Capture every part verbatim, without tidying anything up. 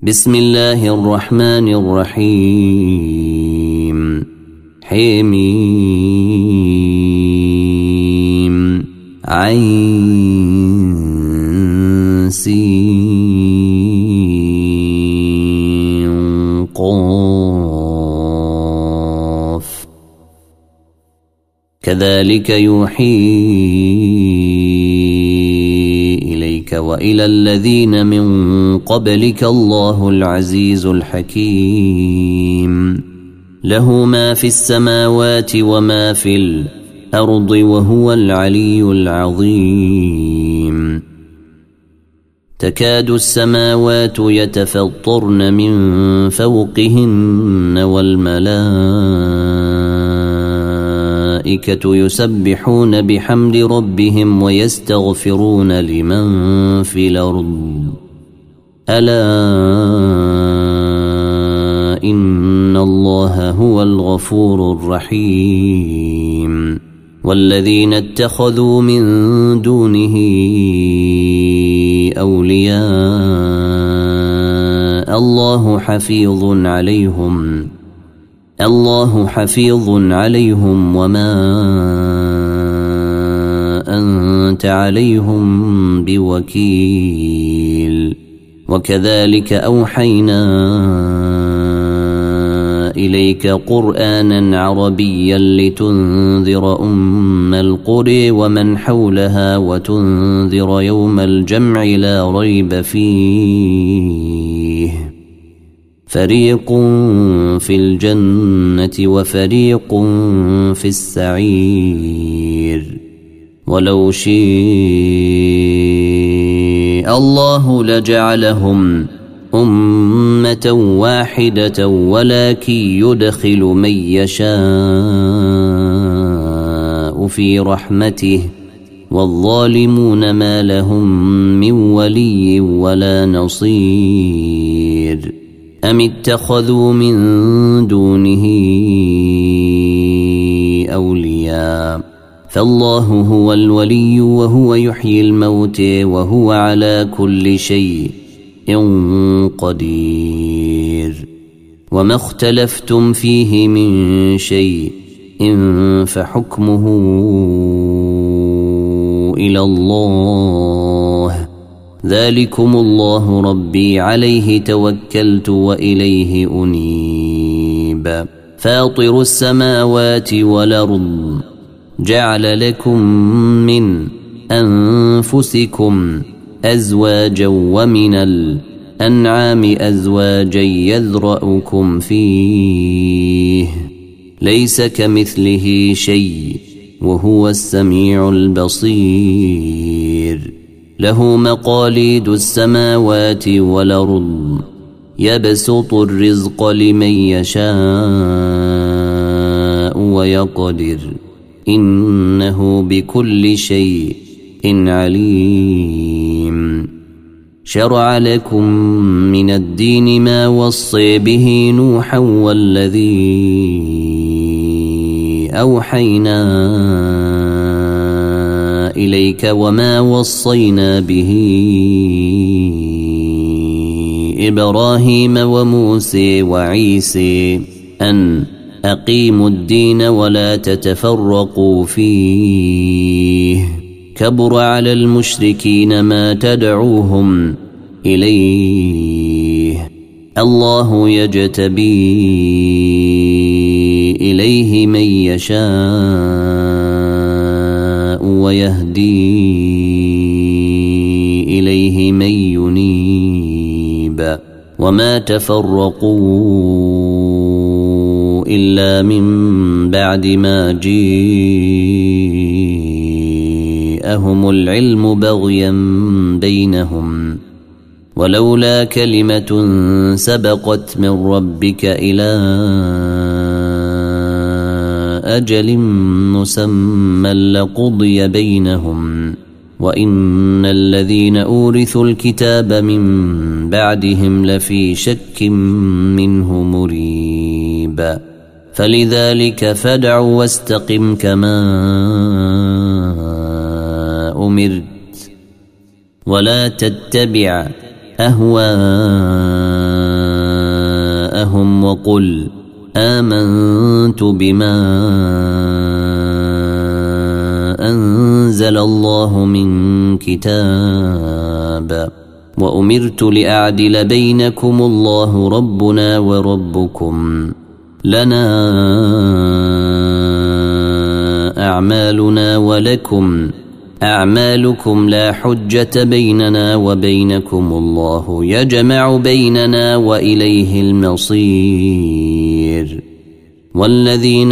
بسم الله الرحمن الرحيم حميم عين سين قاف كذلك يوحي إليك وإلى الذين من قبلك الله العزيز الحكيم له ما في السماوات وما في الأرض وهو العلي العظيم تكاد السماوات يتفطرن من فوقهن والملائكة يسبحون بحمد ربهم ويستغفرون لمن في الأرض ألا إن الله هو الغفور الرحيم والذين اتخذوا من دونه أولياء الله حفيظ عليهم الله حفيظ عليهم وما أنت عليهم بوكيل وكذلك أوحينا إليك قرآنا عربيا لتنذر أم القرى ومن حولها وتنذر يوم الجمع لا ريب فيه فريق في الجنة وفريق في السعير ولو شاء الله لجعلهم أمة واحدة ولكن يدخل من يشاء في رحمته والظالمون ما لهم من ولي ولا نصير أم اتخذوا من دونه أولياء فالله هو الولي وهو يحيي الموت وهو على كل شيء قدير وما اختلفتم فيه من شيء فحكمه إلى الله ذلكم الله ربي عليه توكلت وإليه أنيب فاطر السماوات والأرض جعل لكم من أنفسكم أزواجا ومن الأنعام أزواجا يذرأكم فيه ليس كمثله شيء وهو السميع البصير له مقاليد السماوات والأرض يبسط الرزق لمن يشاء ويقدر إنه بكل شيء عليم شرع لكم من الدين ما وصي به نوحا والذي أوحينا إليك وما وصينا به إبراهيم وموسى وعيسى أن أقيموا الدين ولا تتفرقوا فيه كبر على المشركين ما تدعوهم إليه الله يجتبي إليه من يشاء ويهدي إليه من ينيب وما تفرقوا إلا من بعد ما جاءهم العلم بغيا بينهم ولولا كلمة سبقت من ربك إلى أجل مسمى لقضي بينهم وإن الذين أورثوا الكتاب من بعدهم لفي شك منه مريب فلذلك فادع واستقم كما أمرت، ولا تتبع أهواءهم قل آمنت بما أنزل الله من كتاب وأمرت لأعدل بينكم الله ربنا وربكم لنا أعمالنا ولكم أعمالكم لا حجة بيننا وبينكم الله يجمع بيننا وإليه المصير. والذين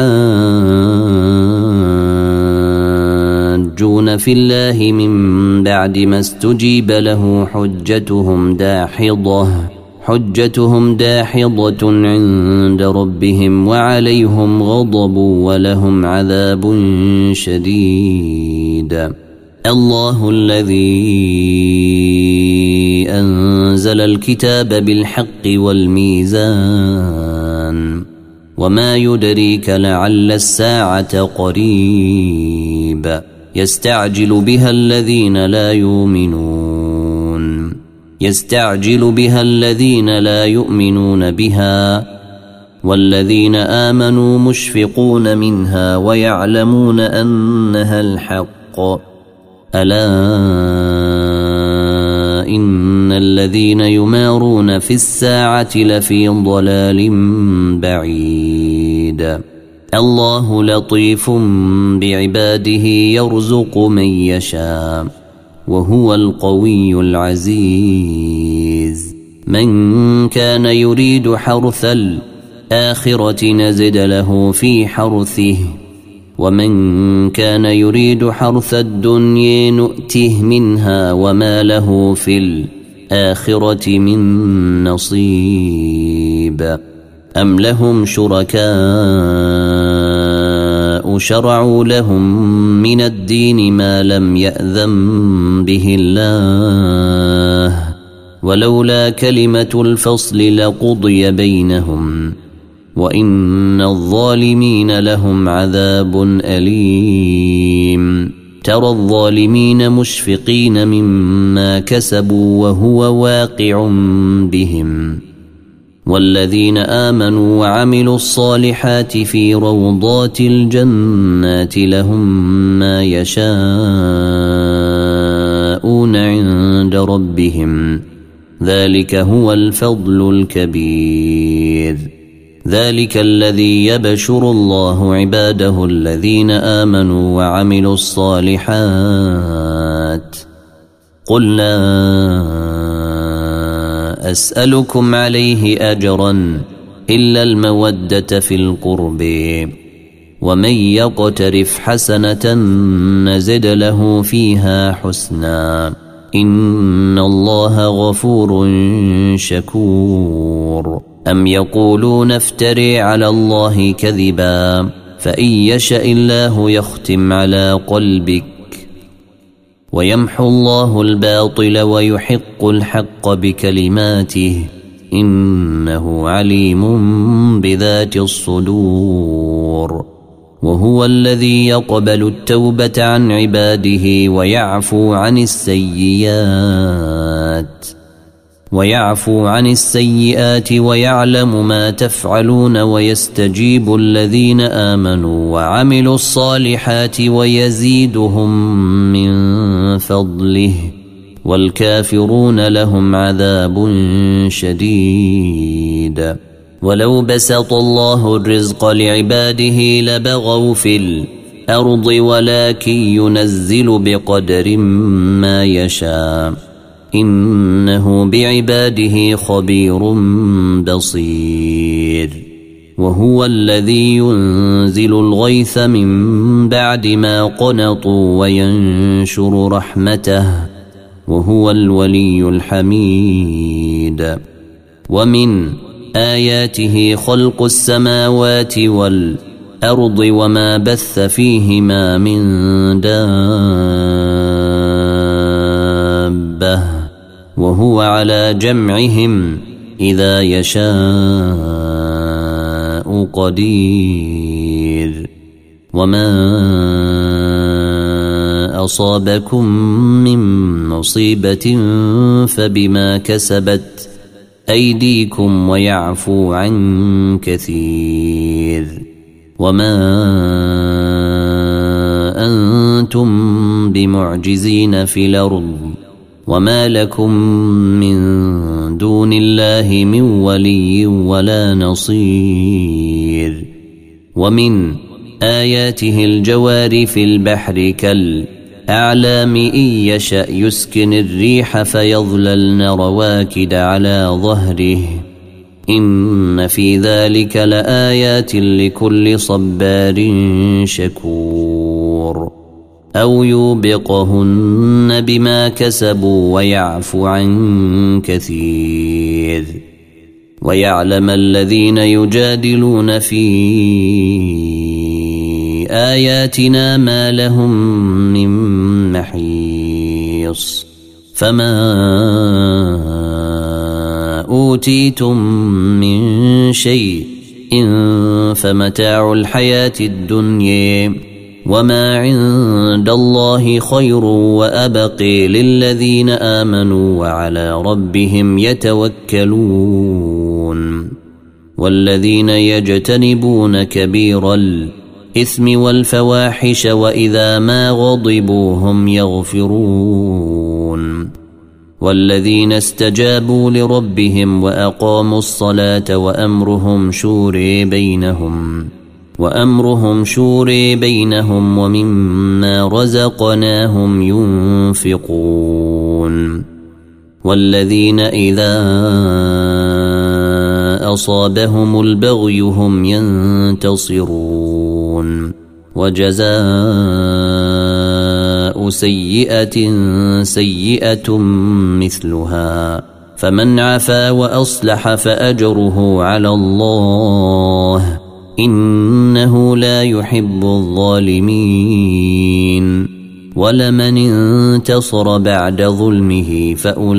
يحاجون في الله من بعد ما استجيب له حجتهم داحضة حجتهم داحضة عند ربهم وعليهم غضب ولهم عذاب شديد. الله الذي أنزل الكتاب بالحق والميزان وما يدريك لعل الساعة قريب يستعجل بها الذين لا يؤمنون يستعجل بها الذين لا يؤمنون بها والذين آمنوا مشفقون منها ويعلمون أنها الحق. ألا إن الذين يمارون في الساعة لفي ضلال بعيد. الله لطيف بعباده يرزق من يشاء وهو القوي العزيز. من كان يريد حرث الآخرة نزد له في حرثه ومن كان يريد حرث الدنيا نؤته منها وما له في الآخرة من نصيب. أم لهم شركاء شرعوا لهم من الدين ما لم يأذن به الله ولولا كلمة الفصل لقضي بينهم وإن الظالمين لهم عذاب أليم. ترى الظالمين مشفقين مما كسبوا وهو واقع بهم والذين آمنوا وعملوا الصالحات في روضات الجنات لهم ما يشاءون عند ربهم ذلك هو الفضل الكبير. ذلك الذي يبشر الله عباده الذين آمنوا وعملوا الصالحات. قل لا أسألكم عليه أجرا إلا المودة في القرب ومن يقترف حسنة نزد له فيها حسنا إن الله غفور شكور. أم يقولون افتري على الله كذبا فإن يشاء الله يختم على قلبك ويمحو الله الباطل ويحق الحق بكلماته إنه عليم بذات الصدور. وهو الذي يقبل التوبة عن عباده ويعفو عن السيئات ويعفو عن السيئات ويعلم ما تفعلون ويستجيب الذين آمنوا وعملوا الصالحات ويزيدهم من فضله والكافرون لهم عذاب شديد. ولو بسط الله الرزق لعباده لبغوا في الأرض ولكن ينزل بقدر ما يشاء إنه بعباده خبير بصير. وهو الذي ينزل الغيث من بعد ما قنطوا وينشر رحمته وهو الولي الحميد. ومن آياته خلق السماوات والأرض وما بث فيهما من دابة وهو على جمعهم إذا يشاء قدير. وما أصابكم من مصيبة فبما كسبت أيديكم ويعفو عن كثير وما أنتم بمعجزين في الأرض وما لكم من دون الله من ولي ولا نصير ومن آياته الجوار في البحر كالأعلام إن يشأ يسكن الريح فيظللن رواكد على ظهره إن في ذلك لآيات لكل صبار شكور أو يوبقهن بما كسبوا ويعفو عن كثير ويعلم الذين يجادلون في آياتنا ما لهم من محيص فما أوتيتم من شيء إن فمتاع الحياة الدنيا وما عند الله خير وأبقي للذين آمنوا وعلى ربهم يتوكلون والذين يجتنبون كبير الإثم والفواحش وإذا ما غضبوا هم يغفرون والذين استجابوا لربهم وأقاموا الصلاة وأمرهم شورى بينهم وأمرهم شورى بينهم ومما رزقناهم ينفقون والذين إذا أصابهم البغي هم ينتصرون وجزاء سيئة سيئة مثلها فمن عفا وأصلح فأجره على الله إنه لا يحب الظالمين ولمن انتصر بعد ظلمه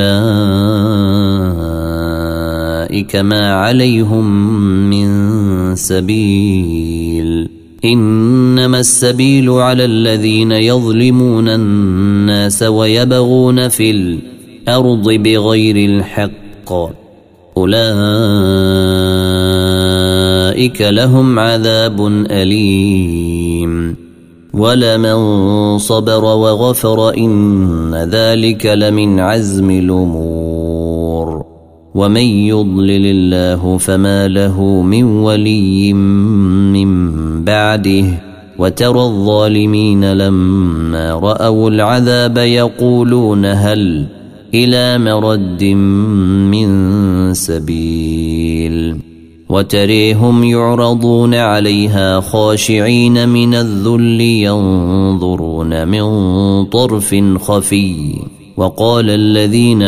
فأولئك ما عليهم من سبيل إنما السبيل على الذين يظلمون الناس ويبغون في الأرض بغير الحق أولئك لهم عذاب أليم ولمن صبر وغفر إن ذلك لمن عزم الأمور ومن يضلل الله فما له من ولي من بعده وترى الظالمين لما رأوا العذاب يقولون هل إلى مرد من سبيل وتريهم يعرضون عليها خاشعين من الذل ينظرون من طرف خفي وقال الذين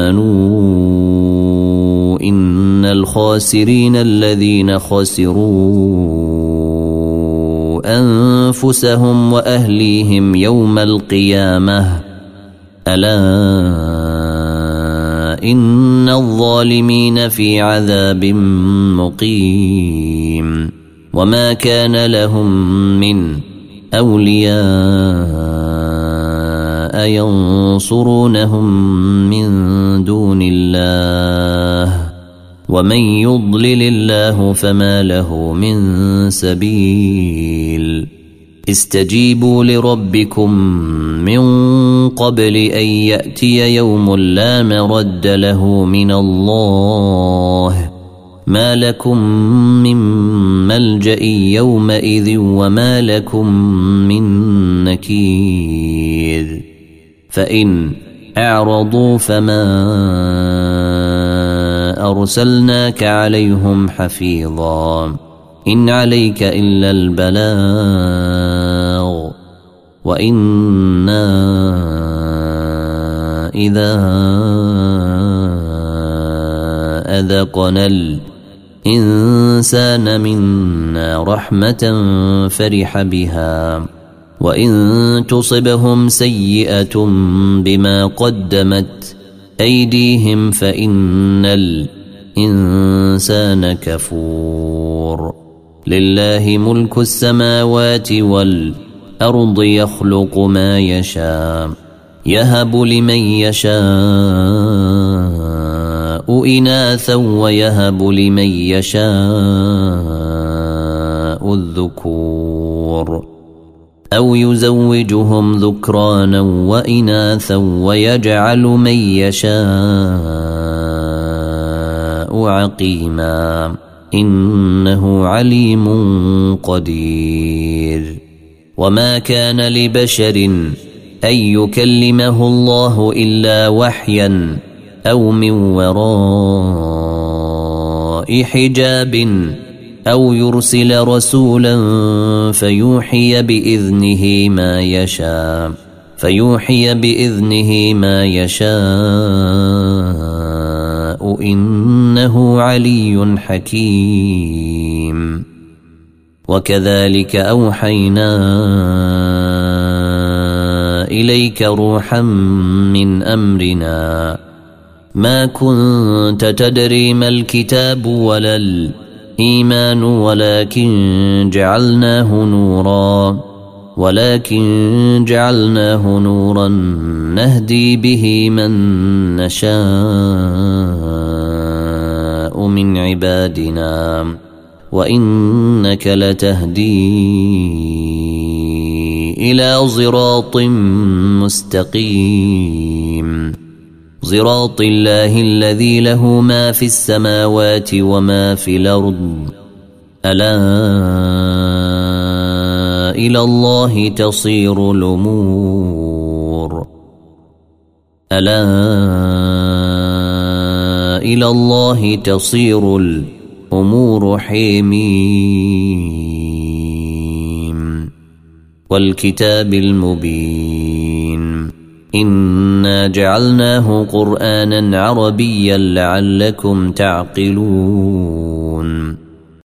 آمنوا إن الخاسرين الذين خسروا أنفسهم وأهليهم يوم القيامة ألا إن الظالمين في عذاب مقيم وما كان لهم من أولياء ينصرونهم من دون الله ومن يضلل الله فما له من سبيل استجيبوا لربكم من قبل أن يأتي يوم لا مرد له من الله ما لكم من ملجأ يومئذ وما لكم من نكير فإن أعرضوا فما أرسلناك عليهم حفيظا إن عليك إلا البلاغ وإنا إذا أذقنا الإنسان منا رحمة فرح بها وإن تصبهم سيئة بما قدمت أيديهم فإن الإنسان كفور لله ملك السماوات والأرض يخلق ما يشاء يهب لمن يشاء إناثا ويهب لمن يشاء الذكور أو يزوجهم ذكرانا وإناثا ويجعل من يشاء عقيما إنه عليم قدير. وما كان لبشر أن يكلمه الله إلا وحيا أو من وراء حجاب أو يرسل رسولا فيوحي بإذنه ما يشاء فيوحي بإذنه ما يشاء إنه علي حكيم. وكذلك أوحينا إليك روحا من أمرنا ما كنت تدري ما الكتاب ولا الإيمان ولكن جعلناه نورا ولكن جعلناه نورا نهدي به من نشاء من عبادنا وإنك لتهدي إلى صراط مستقيم صراط الله الذي له ما في السماوات وما في الأرض ألا إلى الله تصير الأمور ألا إلى الله تصير الأمور حميم. والكتاب المبين إنا جعلناه قرآنا عربيا لعلكم تعقلون.